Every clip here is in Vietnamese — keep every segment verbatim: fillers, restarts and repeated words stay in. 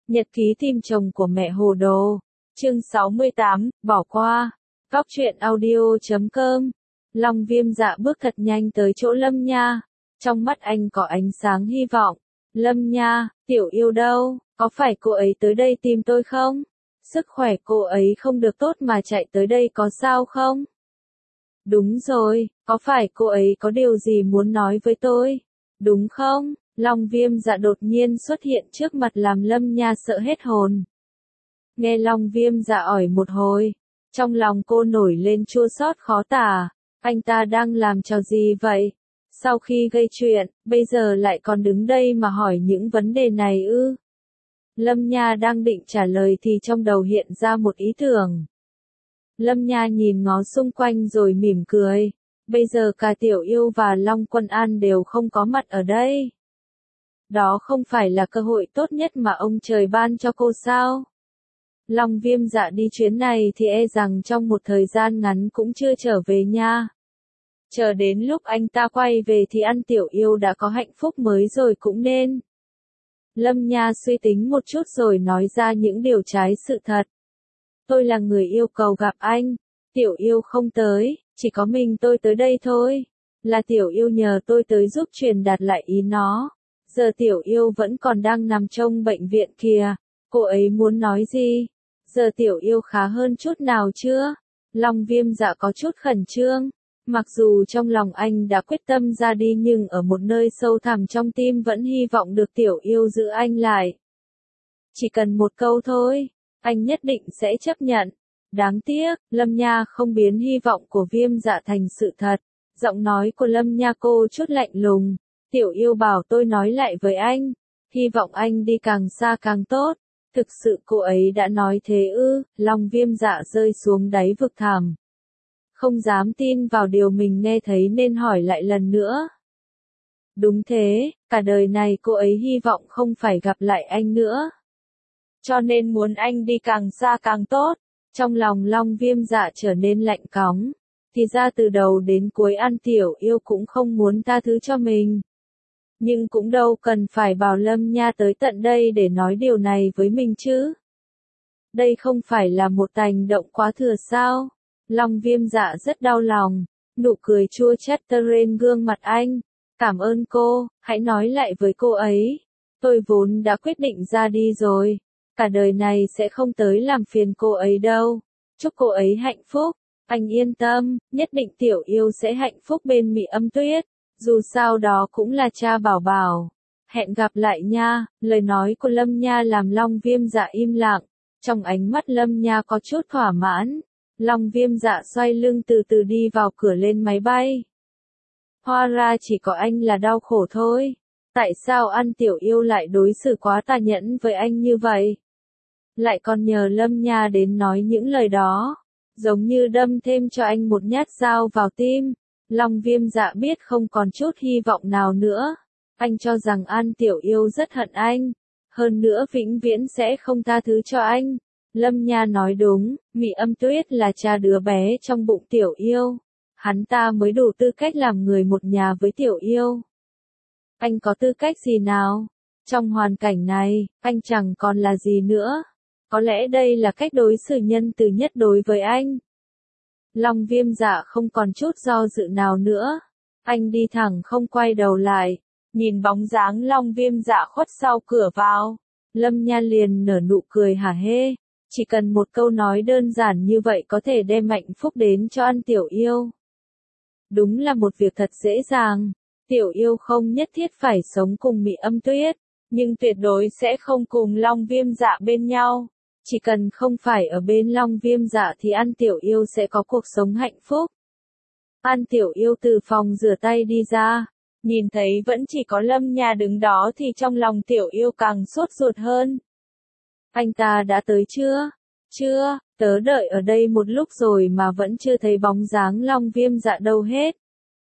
Nhật ký tìm chồng của mẹ hồ đồ. Chương sáu mươi tám, bỏ qua. Góc truyện audio chấm com. Long Viêm Dạ bước thật nhanh tới chỗ Lâm Nha. Trong mắt anh có ánh sáng hy vọng. Lâm Nha, tiểu yêu đâu, có phải cô ấy tới đây tìm tôi không? Sức khỏe cô ấy không được tốt mà chạy tới đây có sao không? Đúng rồi, có phải cô ấy có điều gì muốn nói với tôi? Đúng không? Long Viêm Dạ đột nhiên xuất hiện trước mặt làm Lâm Nha sợ hết hồn. Nghe Long Viêm Dạ ỏi một hồi, trong lòng cô nổi lên chua xót khó tả. Anh ta đang làm trò gì vậy? Sau khi gây chuyện, bây giờ lại còn đứng đây mà hỏi những vấn đề này ư? Lâm Nha đang định trả lời thì trong đầu hiện ra một ý tưởng. Lâm Nha nhìn ngó xung quanh rồi mỉm cười. Bây giờ cả Tiểu Yêu và Long Quân An đều không có mặt ở đây. Đó không phải là cơ hội tốt nhất mà ông trời ban cho cô sao? Long Viêm Dạ đi chuyến này thì e rằng trong một thời gian ngắn cũng chưa trở về nha. Chờ đến lúc anh ta quay về thì ăn Tiểu Yêu đã có hạnh phúc mới rồi cũng nên. Lâm Nha suy tính một chút rồi nói ra những điều trái sự thật. Tôi là người yêu cầu gặp anh. Tiểu Yêu không tới, chỉ có mình tôi tới đây thôi. Là Tiểu Yêu nhờ tôi tới giúp truyền đạt lại ý nó. Giờ Tiểu Yêu vẫn còn đang nằm trong bệnh viện kìa. Cô ấy muốn nói gì? Giờ Tiểu Yêu khá hơn chút nào chưa? Long Viêm Dạ có chút khẩn trương. Mặc dù trong lòng anh đã quyết tâm ra đi nhưng ở một nơi sâu thẳm trong tim vẫn hy vọng được Tiểu Yêu giữ anh lại. Chỉ cần một câu thôi, anh nhất định sẽ chấp nhận. Đáng tiếc, Lâm Nha không biến hy vọng của Viêm Dạ thành sự thật. Giọng nói của Lâm Nha cô chút lạnh lùng. Tiểu Yêu bảo tôi nói lại với anh. Hy vọng anh đi càng xa càng tốt. Thực sự cô ấy đã nói thế ư? Long Viêm Dạ rơi xuống đáy vực thẳm. Không dám tin vào điều mình nghe thấy nên hỏi lại lần nữa. Đúng thế, cả đời này cô ấy hy vọng không phải gặp lại anh nữa. Cho nên muốn anh đi càng xa càng tốt. Trong lòng Long Viêm Dạ trở nên lạnh cóng. Thì ra từ đầu đến cuối An Tiểu Yêu cũng không muốn tha thứ cho mình. Nhưng cũng đâu cần phải bảo Lâm Nha tới tận đây để nói điều này với mình chứ. Đây không phải là một hành động quá thừa sao? Long Viêm Dạ rất đau lòng. Nụ cười chua chát trên gương mặt anh. Cảm ơn cô, hãy nói lại với cô ấy. Tôi vốn đã quyết định ra đi rồi. Cả đời này sẽ không tới làm phiền cô ấy đâu. Chúc cô ấy hạnh phúc. Anh yên tâm, nhất định Tiểu Yêu sẽ hạnh phúc bên Mỹ Âm Tuyết. Dù sao đó cũng là cha bảo bảo. Hẹn gặp lại nha. Lời nói của Lâm Nha làm Long Viêm Dạ im lặng. Trong ánh mắt Lâm Nha có chút thỏa mãn. Long Viêm Dạ xoay lưng từ từ đi vào cửa lên máy bay. Hóa ra chỉ có anh là đau khổ thôi. Tại sao An Tiểu Yêu lại đối xử quá tàn nhẫn với anh như vậy? Lại còn nhờ Lâm Nha đến nói những lời đó. Giống như đâm thêm cho anh một nhát dao vào tim. Long Viêm Dạ biết không còn chút hy vọng nào nữa. Anh cho rằng An Tiểu Yêu rất hận anh. Hơn nữa vĩnh viễn sẽ không tha thứ cho anh. Lâm Nha nói đúng, Mỹ Âm Tuyết là cha đứa bé trong bụng Tiểu Yêu. Hắn ta mới đủ tư cách làm người một nhà với Tiểu Yêu. Anh có tư cách gì nào? Trong hoàn cảnh này, anh chẳng còn là gì nữa. Có lẽ đây là cách đối xử nhân từ nhất đối với anh. Long Viêm Dạ không còn chút do dự nào nữa. Anh đi thẳng không quay đầu lại. Nhìn bóng dáng Long Viêm Dạ khuất sau cửa vào. Lâm Nha liền nở nụ cười hả hê. Chỉ cần một câu nói đơn giản như vậy có thể đem hạnh phúc đến cho An Tiểu Yêu. Đúng là một việc thật dễ dàng. Tiểu Yêu không nhất thiết phải sống cùng Mỹ Âm Tuyết. Nhưng tuyệt đối sẽ không cùng Long Viêm Dạ bên nhau. Chỉ cần không phải ở bên Long Viêm Dạ thì An Tiểu Yêu sẽ có cuộc sống hạnh phúc. An Tiểu Yêu từ phòng rửa tay đi ra. Nhìn thấy vẫn chỉ có Lâm Nha đứng đó thì trong lòng Tiểu Yêu càng sốt ruột hơn. Anh ta đã tới chưa? Chưa, tớ đợi ở đây một lúc rồi mà vẫn chưa thấy bóng dáng Long Viêm Dạ đâu hết.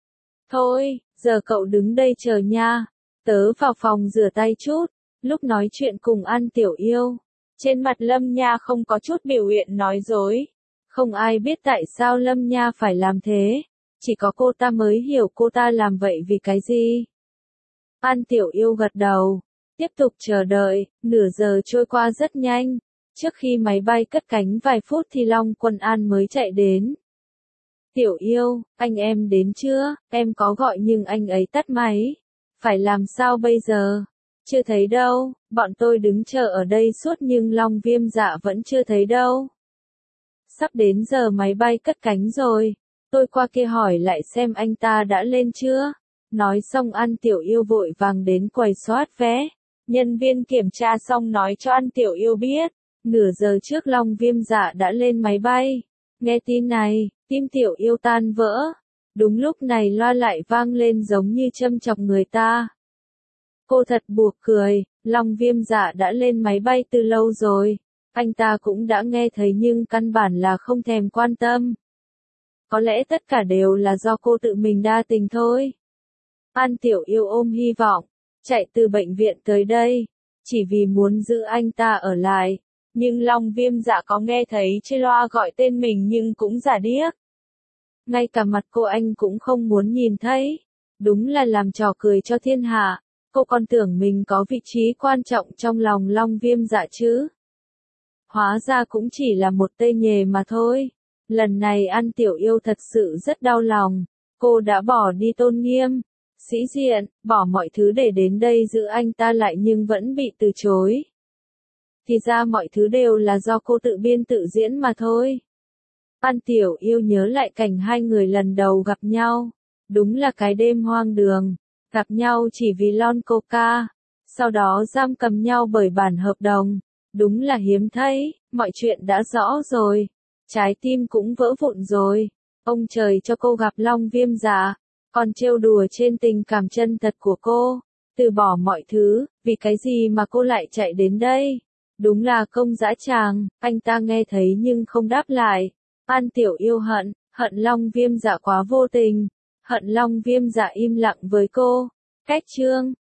Thôi, giờ cậu đứng đây chờ nha. Tớ vào phòng rửa tay chút. Lúc nói chuyện cùng An Tiểu Yêu. Trên mặt Lâm Nha không có chút biểu hiện nói dối. Không ai biết tại sao Lâm Nha phải làm thế. Chỉ có cô ta mới hiểu cô ta làm vậy vì cái gì. An Tiểu Yêu gật đầu. Tiếp tục chờ đợi, nửa giờ trôi qua rất nhanh. Trước khi máy bay cất cánh vài phút thì Long Quân An mới chạy đến. Tiểu yêu, anh em đến chưa? Em có gọi nhưng anh ấy tắt máy. Phải làm sao bây giờ? Chưa thấy đâu, bọn tôi đứng chờ ở đây suốt nhưng Long Viêm Dạ vẫn chưa thấy đâu. Sắp đến giờ máy bay cất cánh rồi. Tôi qua kia hỏi lại xem anh ta đã lên chưa. Nói xong An Tiểu Yêu vội vàng đến quầy soát vé. Nhân viên kiểm tra xong nói cho An Tiểu Yêu biết. Nửa giờ trước Long Viêm Dạ đã lên máy bay. Nghe tin này, tim Tiểu Yêu tan vỡ. Đúng lúc này loa lại vang lên giống như châm chọc người ta. Cô thật buộc cười, Long Viêm Dạ đã lên máy bay từ lâu rồi. Anh ta cũng đã nghe thấy nhưng căn bản là không thèm quan tâm. Có lẽ tất cả đều là do cô tự mình đa tình thôi. An Tiểu Yêu ôm hy vọng, chạy từ bệnh viện tới đây, chỉ vì muốn giữ anh ta ở lại. Nhưng Long Viêm Dạ có nghe thấy trên loa gọi tên mình nhưng cũng giả điếc. Ngay cả mặt cô anh cũng không muốn nhìn thấy. Đúng là làm trò cười cho thiên hạ. Cô còn tưởng mình có vị trí quan trọng trong lòng Long Viêm Dạ chứ. Hóa ra cũng chỉ là một tê nhề mà thôi. Lần này An Tiểu Yêu thật sự rất đau lòng. Cô đã bỏ đi tôn nghiêm, sĩ diện, bỏ mọi thứ để đến đây giữ anh ta lại nhưng vẫn bị từ chối. Thì ra mọi thứ đều là do cô tự biên tự diễn mà thôi. An Tiểu Yêu nhớ lại cảnh hai người lần đầu gặp nhau. Đúng là cái đêm hoang đường. Gặp nhau chỉ vì lon coca. Sau đó giam cầm nhau bởi bản hợp đồng. Đúng là hiếm thấy, mọi chuyện đã rõ rồi. Trái tim cũng vỡ vụn rồi. Ông trời cho cô gặp Long Viêm Dạ. Còn trêu đùa trên tình cảm chân thật của cô. Từ bỏ mọi thứ, vì cái gì mà cô lại chạy đến đây? Đúng là công dã tràng, anh ta nghe thấy nhưng không đáp lại. An Tiểu Yêu hận, hận Long Viêm Dạ quá vô tình. Hận Long Viêm Dạ im lặng với cô. Cách chương